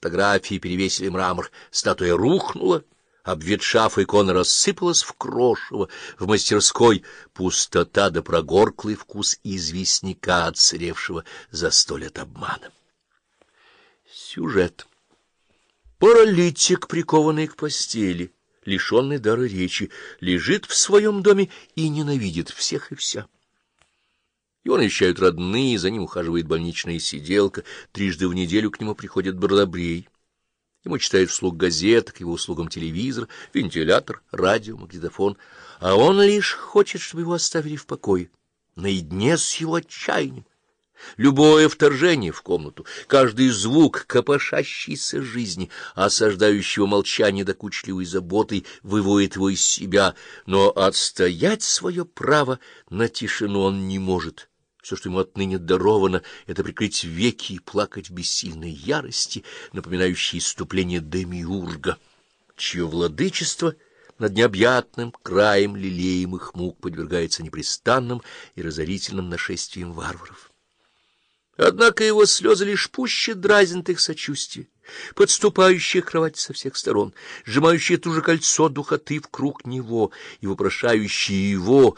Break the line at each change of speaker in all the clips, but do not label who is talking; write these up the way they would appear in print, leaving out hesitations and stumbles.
фотографии перевесили мрамор, статуя рухнула, обветшав, икона рассыпалась в крошево, в мастерской пустота да прогорклый вкус известняка, отсыревшего за 100 лет обмана. Сюжет. Паралитик, прикованный к постели, лишенный дара речи, лежит в своем доме и ненавидит всех и вся. Его навещают родные, за ним ухаживает больничная сиделка, 3 раза в неделю к нему приходит бродобрей. Ему читают вслух газет, к его услугам телевизор, вентилятор, радио, магнитофон, а он лишь хочет, чтобы его оставили в покое, наедине с его отчаянием. Любое вторжение в комнату, каждый звук копошащейся жизни, осаждающего молчание докучливой заботой, выводит его из себя, но отстоять свое право на тишину он не может. Все, что ему отныне даровано, — это прикрыть веки и плакать в бессильной ярости, напоминающей исступление демиурга, чье владычество над необъятным краем лелеемых мук подвергается непрестанным и разорительным нашествиям варваров. Однако его слезы лишь пуще дразнят их сочувствие, подступающие к кровати со всех сторон, сжимающие ту же кольцо духоты в круг него и вопрошающие его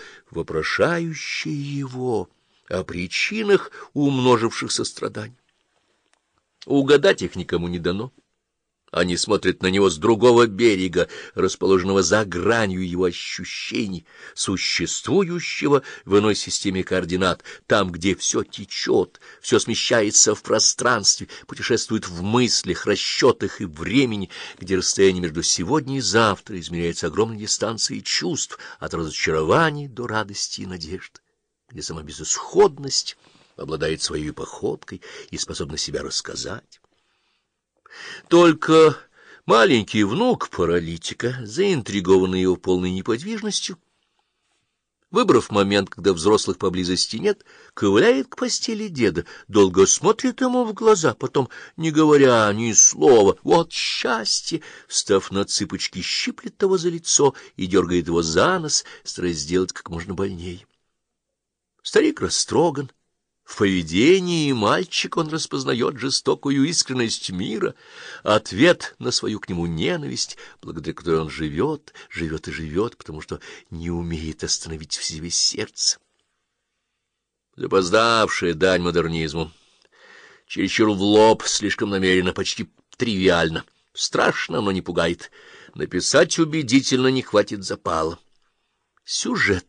о причинах умножившихся страданий. Угадать их никому не дано. Они смотрят на него с другого берега, расположенного за гранью его ощущений, существующего в иной системе координат, там, где все течет, все смещается в пространстве, путешествует в мыслях, расчетах и времени, где расстояние между сегодня и завтра измеряется огромной дистанцией чувств, от разочарований до радости и надежды, где сама безысходность обладает своей походкой и способна себя рассказать. Только маленький внук паралитика, заинтригованный его полной неподвижностью, выбрав момент, когда взрослых поблизости нет, ковыляет к постели деда, долго смотрит ему в глаза, потом, не говоря ни слова, вот счастье, встав на цыпочки, щиплет того за лицо и дергает его за нос, стараясь сделать как можно больнее. Старик растроган. В поведении мальчика он распознает жестокую искренность мира, ответ на свою к нему ненависть, благодаря которой он живет, живет и живет, потому что не умеет остановить в себе сердце. Запоздавшая дань модернизму, чересчур в лоб, слишком намеренно, почти тривиально, страшно, но не пугает. Написать убедительно не хватит запала. Сюжет.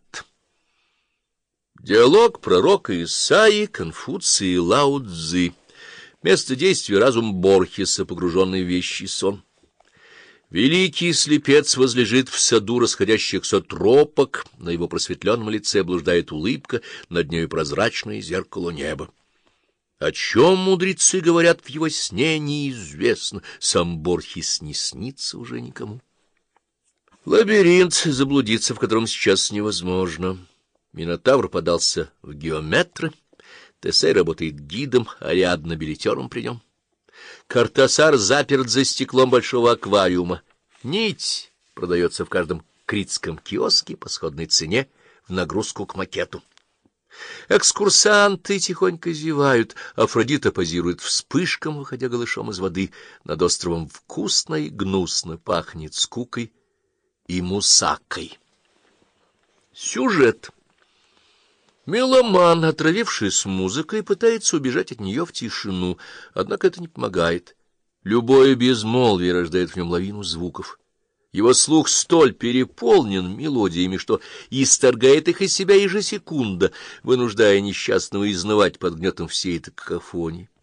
Диалог пророка Исаии, Конфуция и Лао Цзы. Место действия — разум Борхеса, погруженный в вещий сон. Великий слепец возлежит в саду расходящихся тропок, на его просветленном лице блуждает улыбка, над нею прозрачное зеркало неба. О чем мудрецы говорят в его сне, неизвестно, сам Борхес не снится уже никому. Лабиринт, заблудиться в котором сейчас невозможно. Минотавр подался в геометры, Тесей работает гидом, Ариадна — билетером при нем. Картасар заперт за стеклом большого аквариума. Нить продается в каждом критском киоске по сходной цене в нагрузку к макету. Экскурсанты тихонько зевают, Афродита позирует вспышкам, выходя голышом из воды. Над островом вкусно и гнусно пахнет скукой и мусакой. Сюжет. Меломан, отравившись музыкой, пытается убежать от нее в тишину, однако это не помогает. Любое безмолвие рождает в нем лавину звуков. Его слух столь переполнен мелодиями, что исторгает их из себя ежесекунда, вынуждая несчастного изнывать под гнетом всей этой какофонии.